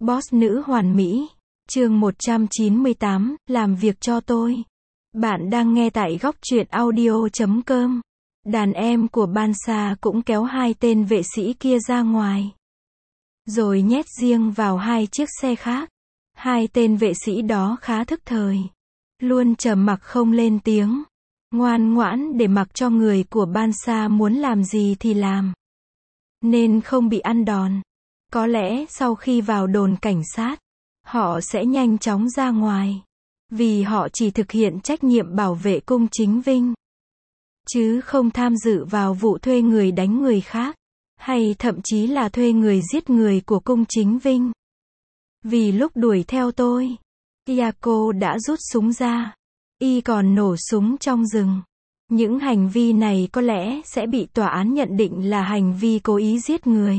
Boss nữ hoàn mỹ. Chương 198, làm việc cho tôi. Bạn đang nghe tại góc truyện audio.com. Đàn em của Bansa cũng kéo hai tên vệ sĩ kia ra ngoài, rồi nhét riêng vào hai chiếc xe khác. Hai tên vệ sĩ đó khá thức thời, luôn trầm mặc không lên tiếng, ngoan ngoãn để mặc cho người của Bansa muốn làm gì thì làm, nên không bị ăn đòn. Có lẽ sau khi vào đồn cảnh sát, họ sẽ nhanh chóng ra ngoài, vì họ chỉ thực hiện trách nhiệm bảo vệ cung chính Vinh, chứ không tham dự vào vụ thuê người đánh người khác, hay thậm chí là thuê người giết người của cung chính Vinh. Vì lúc đuổi theo tôi, Yako đã rút súng ra, y còn nổ súng trong rừng. Những hành vi này có lẽ sẽ bị tòa án nhận định là hành vi cố ý giết người.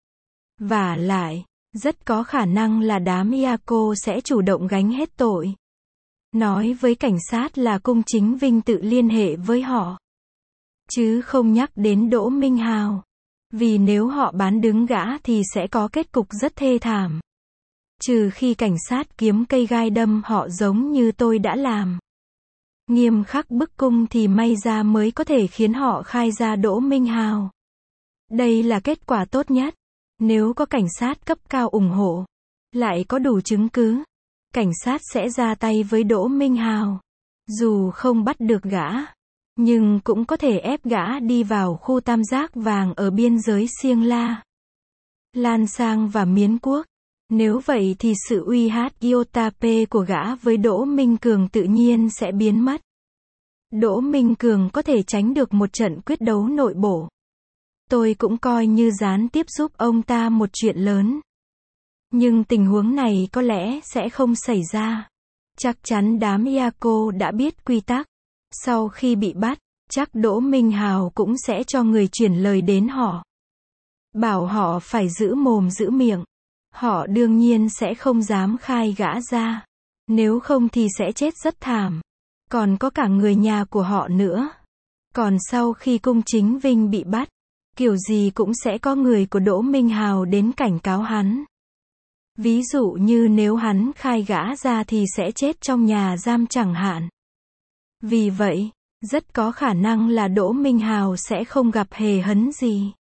Vả lại, rất có khả năng là đám Yako sẽ chủ động gánh hết tội, nói với cảnh sát là cung chính Vinh tự liên hệ với họ, chứ không nhắc đến Đỗ Minh Hào. Vì nếu họ bán đứng gã thì sẽ có kết cục rất thê thảm. Trừ khi cảnh sát kiếm cây gai đâm họ giống như tôi đã làm, nghiêm khắc bức cung, thì may ra mới có thể khiến họ khai ra Đỗ Minh Hào. Đây là kết quả tốt nhất. Nếu có cảnh sát cấp cao ủng hộ, lại có đủ chứng cứ, cảnh sát sẽ ra tay với Đỗ Minh Hào. Dù không bắt được gã, nhưng cũng có thể ép gã đi vào khu tam giác vàng ở biên giới Siêng La, Lan Sang và Miến Quốc. Nếu vậy thì sự uy hiếp Yotape của gã với Đỗ Minh Cường tự nhiên sẽ biến mất. Đỗ Minh Cường có thể tránh được một trận quyết đấu nội bộ. Tôi cũng coi như gián tiếp giúp ông ta một chuyện lớn. Nhưng tình huống này có lẽ sẽ không xảy ra. Chắc chắn đám Yako đã biết quy tắc. Sau khi bị bắt, chắc Đỗ Minh Hào cũng sẽ cho người chuyển lời đến họ, bảo họ phải giữ mồm giữ miệng. Họ đương nhiên sẽ không dám khai gã ra, nếu không thì sẽ chết rất thảm. Còn có cả người nhà của họ nữa. Còn sau khi cung chính Vinh bị bắt, kiểu gì cũng sẽ có người của Đỗ Minh Hào đến cảnh cáo hắn. Ví dụ như nếu hắn khai gã ra thì sẽ chết trong nhà giam chẳng hạn. Vì vậy, rất có khả năng là Đỗ Minh Hào sẽ không gặp hề hấn gì.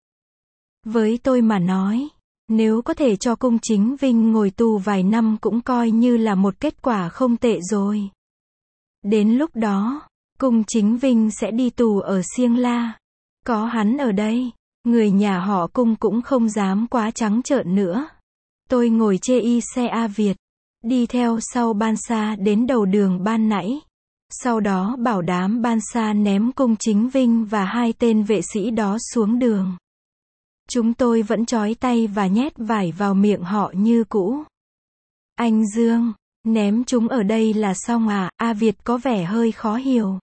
Với tôi mà nói, nếu có thể cho cung chính Vinh ngồi tù vài năm cũng coi như là một kết quả không tệ rồi. Đến lúc đó, cung chính Vinh sẽ đi tù ở Siêng La. Có hắn ở đây, người nhà họ cung cũng không dám quá trắng trợn nữa. Tôi ngồi chê xe A Việt, đi theo sau Bansa đến đầu đường ban nãy. Sau đó bảo đám Bansa ném cung chính Vinh và hai tên vệ sĩ đó xuống đường. Chúng tôi vẫn trói tay và nhét vải vào miệng họ như cũ. Anh Dương, ném chúng ở đây là xong à? A Việt có vẻ hơi khó hiểu.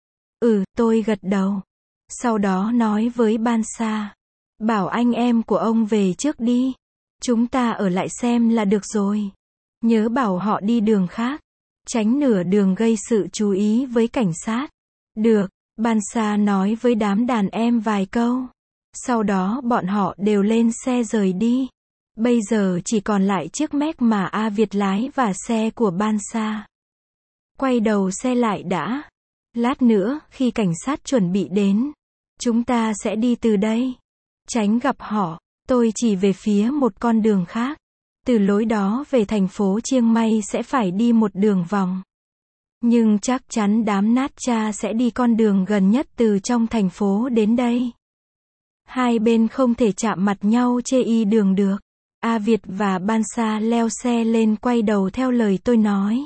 Tôi gật đầu. Sau đó nói với Bansa, bảo anh em của ông về trước đi. Chúng ta ở lại xem là được rồi. Nhớ bảo họ đi đường khác, tránh nửa đường gây sự chú ý với cảnh sát. Được, Bansa nói với đám đàn em vài câu. Sau đó bọn họ đều lên xe rời đi. Bây giờ chỉ còn lại chiếc Mac mà A Việt lái và xe của Bansa. Quay đầu xe lại đã. Lát nữa, khi cảnh sát chuẩn bị đến, chúng ta sẽ đi từ đây. Tránh gặp họ, tôi chỉ về phía một con đường khác. Từ lối đó về thành phố Chiang Mai sẽ phải đi một đường vòng. Nhưng chắc chắn đám nát cha sẽ đi con đường gần nhất từ trong thành phố đến đây. Hai bên không thể chạm mặt nhau chê đường được. A Việt và Bansa leo xe lên quay đầu theo lời tôi nói.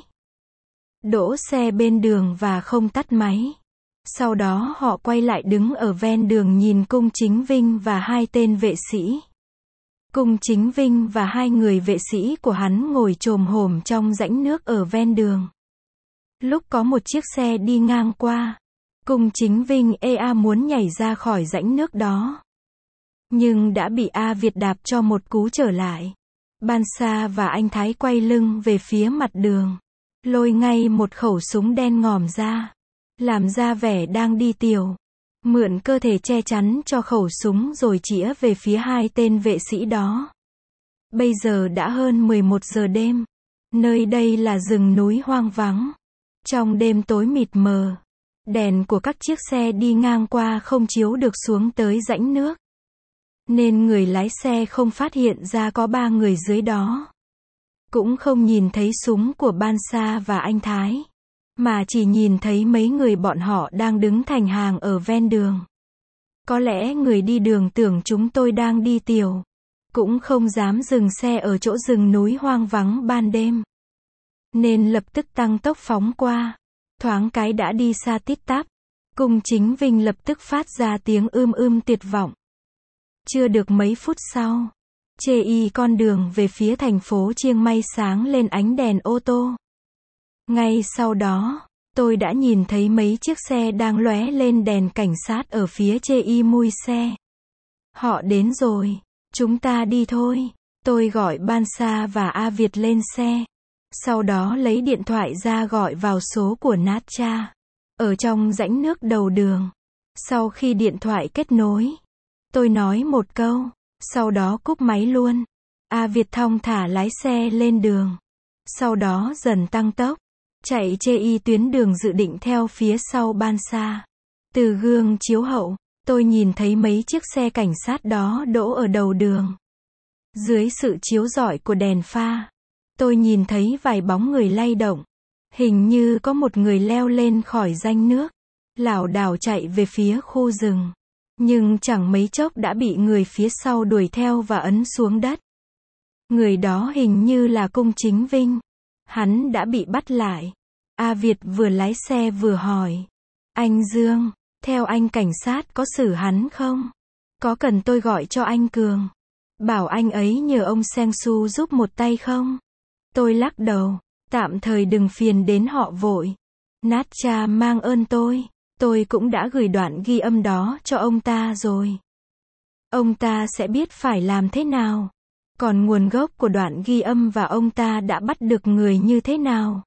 Đỗ xe bên đường và không tắt máy. Sau đó họ quay lại đứng ở ven đường nhìn cung chính Vinh và hai tên vệ sĩ. Cung chính Vinh và hai người vệ sĩ của hắn ngồi chồm hổm trong rãnh nước ở ven đường. Lúc có một chiếc xe đi ngang qua, cung chính Vinh muốn nhảy ra khỏi rãnh nước đó, nhưng đã bị A Việt đạp cho một cú trở lại. Bansa và anh Thái quay lưng về phía mặt đường, lôi ngay một khẩu súng đen ngòm ra, làm ra vẻ đang đi tiểu, mượn cơ thể che chắn cho khẩu súng rồi chĩa về phía hai tên vệ sĩ đó. Bây giờ đã hơn 11 giờ đêm. Nơi đây là rừng núi hoang vắng. Trong đêm tối mịt mờ, đèn của các chiếc xe đi ngang qua không chiếu được xuống tới rãnh nước, nên người lái xe không phát hiện ra có 3 người dưới đó. Cũng không nhìn thấy súng của Ban Sa và anh Thái, mà chỉ nhìn thấy mấy người bọn họ đang đứng thành hàng ở ven đường. Có lẽ người đi đường tưởng chúng tôi đang đi tiểu, cũng không dám dừng xe ở chỗ rừng núi hoang vắng ban đêm, nên lập tức tăng tốc phóng qua. Thoáng cái đã đi xa tít tắp. Cung Chính Vinh lập tức phát ra tiếng tuyệt vọng. Chưa được mấy phút sau, chê y con đường về phía thành phố Chiang Mai sáng lên ánh đèn ô tô. Ngay sau đó, tôi đã nhìn thấy mấy chiếc xe đang lóe lên đèn cảnh sát ở phía chê y mui xe. Họ đến rồi, chúng ta đi thôi. Tôi gọi Ban Sa và A Việt lên xe. Sau đó lấy điện thoại ra gọi vào số của Natcha, ở trong rãnh nước đầu đường. Sau khi điện thoại kết nối, tôi nói một câu, sau đó cúp máy luôn. A Việt thong thả lái xe lên đường. Sau đó dần tăng tốc, chạy chê y tuyến đường dự định theo phía sau Ban Sa. Từ gương chiếu hậu, tôi nhìn thấy mấy chiếc xe cảnh sát đó đỗ ở đầu đường. Dưới sự chiếu rọi của đèn pha, tôi nhìn thấy vài bóng người lay động. Hình như có một người leo lên khỏi rãnh nước, lảo đảo chạy về phía khu rừng. Nhưng chẳng mấy chốc đã bị người phía sau đuổi theo và ấn xuống đất. Người đó hình như là Cung Chính Vinh. Hắn đã bị bắt lại. A Việt vừa lái xe vừa hỏi. Anh Dương, theo anh cảnh sát có xử hắn không? Có cần tôi gọi cho anh Cường, bảo anh ấy nhờ ông Seng Su giúp một tay không? Tôi lắc đầu. Tạm thời đừng phiền đến họ vội. Natcha mang ơn tôi cũng đã gửi đoạn ghi âm đó cho ông ta rồi. Ông ta sẽ biết phải làm thế nào. Còn nguồn gốc của đoạn ghi âm và ông ta đã bắt được người như thế nào?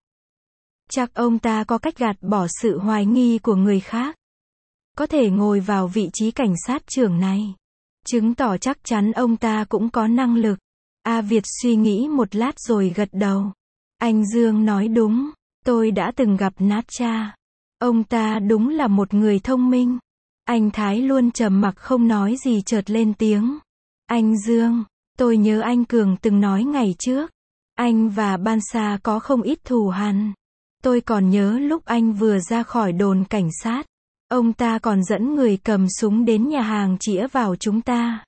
Chắc ông ta có cách gạt bỏ sự hoài nghi của người khác. Có thể ngồi vào vị trí cảnh sát trưởng này, chứng tỏ chắc chắn ông ta cũng có năng lực. A Việt suy nghĩ một lát rồi gật đầu. Anh Dương nói đúng, tôi đã từng gặp Natcha. Ông ta đúng là một người thông minh. Anh Thái luôn trầm mặc không nói gì chợt lên tiếng. Anh Dương, tôi nhớ anh Cường từng nói ngày trước, anh và Ban Sa có không ít thù hằn. Tôi còn nhớ lúc anh vừa ra khỏi đồn cảnh sát, ông ta còn dẫn người cầm súng đến nhà hàng chĩa vào chúng ta.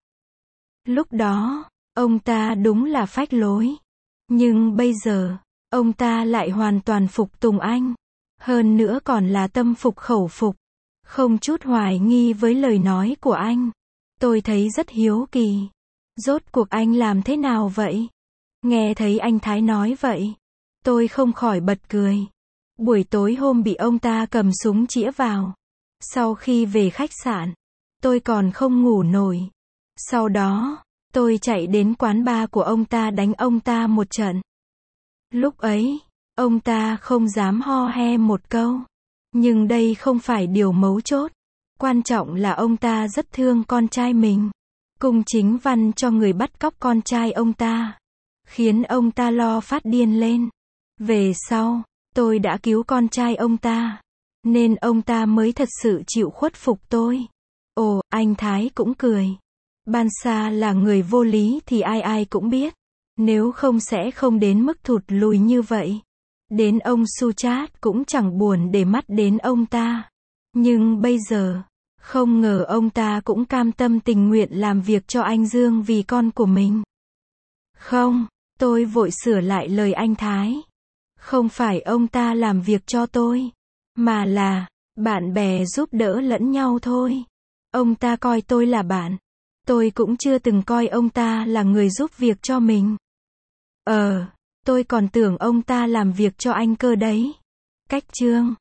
Lúc đó, ông ta đúng là phách lối. Nhưng bây giờ, ông ta lại hoàn toàn phục tùng anh. Hơn nữa còn là tâm phục khẩu phục. Không chút hoài nghi với lời nói của anh. Tôi thấy rất hiếu kỳ. Rốt cuộc anh làm thế nào vậy? Nghe thấy anh Thái nói vậy, tôi không khỏi bật cười. Buổi tối hôm bị ông ta cầm súng chĩa vào. Sau khi về khách sạn, tôi còn không ngủ nổi. Sau đó, tôi chạy đến quán bar của ông ta đánh ông ta một trận. Lúc ấy, ông ta không dám ho he một câu. Nhưng đây không phải điều mấu chốt. Quan trọng là ông ta rất thương con trai mình. Cung Chính Văn cho người bắt cóc con trai ông ta, khiến ông ta lo phát điên lên. Về sau, tôi đã cứu con trai ông ta, nên ông ta mới thật sự chịu khuất phục tôi. Ồ, anh Thái cũng cười. Ban Sa là người vô lý thì ai ai cũng biết. Nếu không sẽ không đến mức thụt lùi như vậy. Đến ông Suchat cũng chẳng buồn để mắt đến ông ta. Nhưng bây giờ, không ngờ ông ta cũng cam tâm tình nguyện làm việc cho anh Dương vì con của mình. Không, tôi vội sửa lại lời anh Thái. Không phải ông ta làm việc cho tôi, mà là bạn bè giúp đỡ lẫn nhau thôi. Ông ta coi tôi là bạn. Tôi cũng chưa từng coi ông ta là người giúp việc cho mình. Tôi còn tưởng ông ta làm việc cho anh cơ đấy. Cách chương